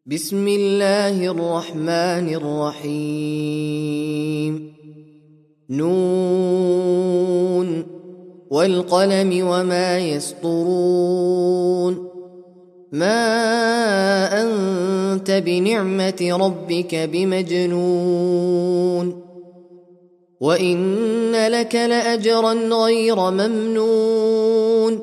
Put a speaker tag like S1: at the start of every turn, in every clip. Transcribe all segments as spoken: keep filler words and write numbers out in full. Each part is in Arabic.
S1: بسم الله الرحمن الرحيم. نون والقلم وما يسطرون. ما أنت بنعمة ربك بمجنون، وإن لك لأجرا غير ممنون،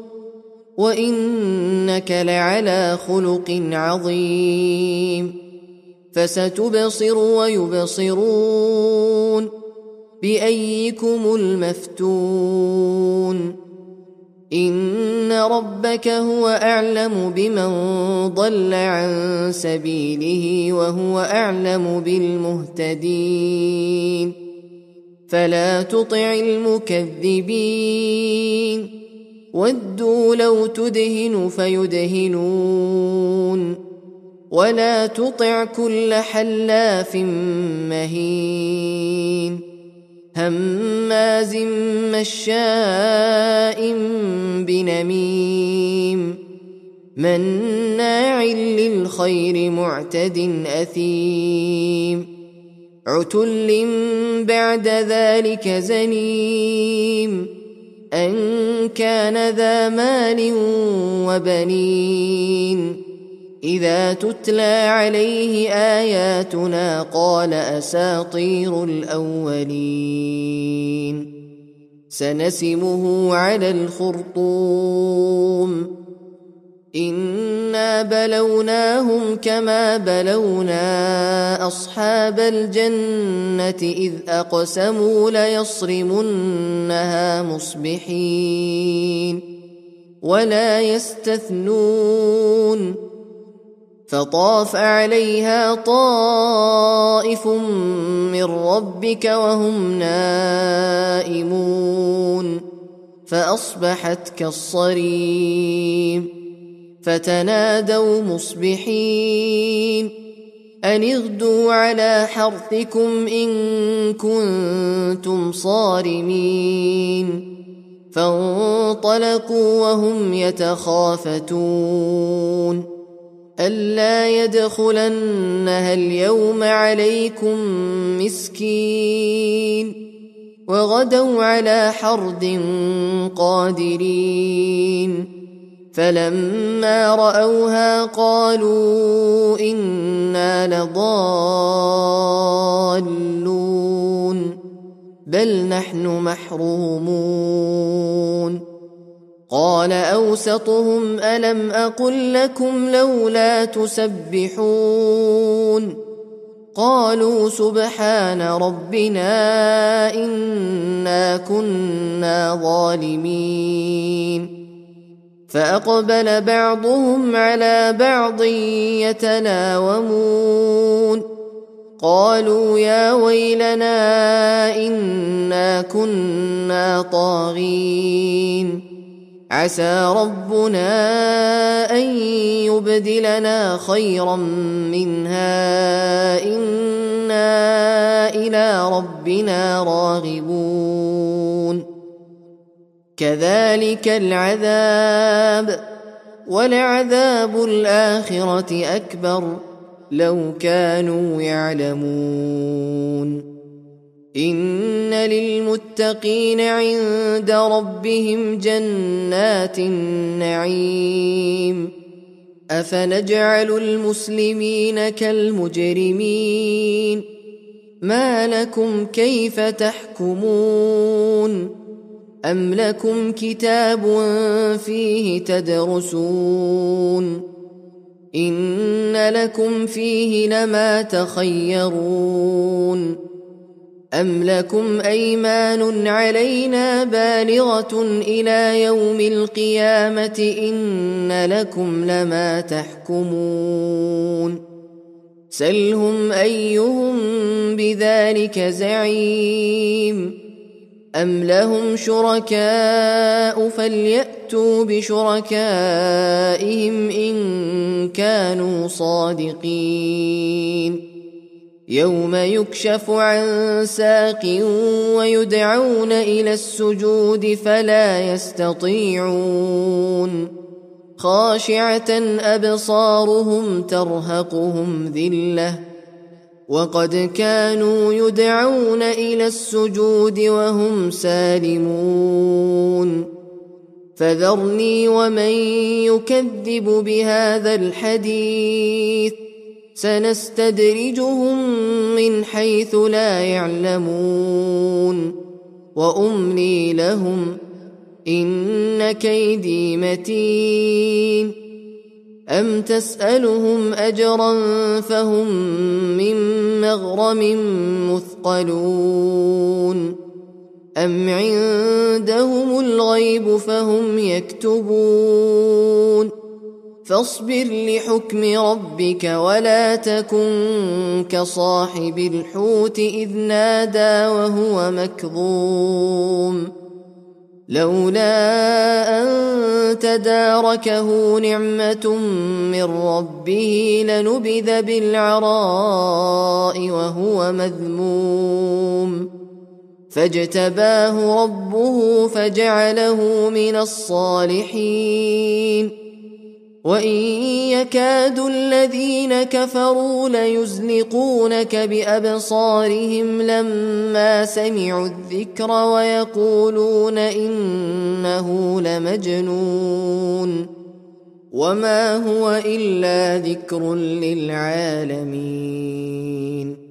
S1: وإنك لعلى خلق عظيم. فستبصر ويبصرون بأيكم المفتون. إن ربك هو أعلم بمن ضل عن سبيله وهو أعلم بالمهتدين. فلا تطع المكذبين، ودوا لو تدهن فيدهنون. ولا تطع كل حلاف مهين، هماز مشاء بنميم، مناع للخير معتد أثيم، عتل بعد ذلك زنيم، أن كان ذا مال وبنين. إذا تتلى عليه آياتنا قال أساطير الأولين. سنسمه على الخرطوم. إنا بلوناهم كما بلونا أصحاب الجنة إذ أقسموا ليصرمنها مصبحين ولا يستثنون. فطاف عليها طائف من ربك وهم نائمون، فأصبحت كالصريم. فتنادوا مصبحين أن اغدوا على حرثكم إن كنتم صارمين. فانطلقوا وهم يتخافتون ألا يدخلنها اليوم عليكم مسكين. وغدوا على حرد قادرين. فلما رأوها قالوا إنا لضالون بل نحن محرومون. قال أوسطهم ألم أقل لكم لولا تسبحون. قالوا سبحان ربنا إنا كنا ظالمين. فأقبل بعضهم على بعض يتلاومون. قالوا يا ويلنا إنا كنا طاغين. عسى ربنا أن يبدلنا خيرا منها إنا إلى ربنا راغبون. كذلك العذاب، ولعذاب الآخرة أكبر لو كانوا يعلمون. إن للمتقين عند ربهم جنات النعيم. أفنجعل المسلمين كالمجرمين؟ ما لكم كيف تحكمون؟ أم لكم كتاب فيه تدرسون؟ إن لكم فيه لما تخيرون. أم لكم أيمان علينا بالغة إلى يوم القيامة إن لكم لما تحكمون. سلهم أيهم بذلك زعيم. أم لهم شركاء فليأتوا بشركائهم إن كانوا صادقين. يوم يكشف عن ساق ويدعون إلى السجود فلا يستطيعون. خاشعة أبصارهم ترهقهم ذلة وقد كانوا يدعون إلى السجود وهم سالمون فذرني ومن يكذب بهذا الحديث سنستدرجهم من حيث لا يعلمون وأملي لهم إن كيدي متين أم تسألهم أجرا فهم من مغرم مثقلون أم عندهم الغيب فهم يكتبون فاصبر لحكم ربك ولا تكن كصاحب الحوت إذ نادى وهو مكظوم لولا أن تداركه نعمة من ربه لنبذ بالعراء وهو مذموم فاجتباه ربه فجعله من الصالحين وإن يكاد الذين كفروا ليزلقونك بأبصارهم لما سمعوا الذكر ويقولون إنه لمجنون وما هو إلا ذكر للعالمين.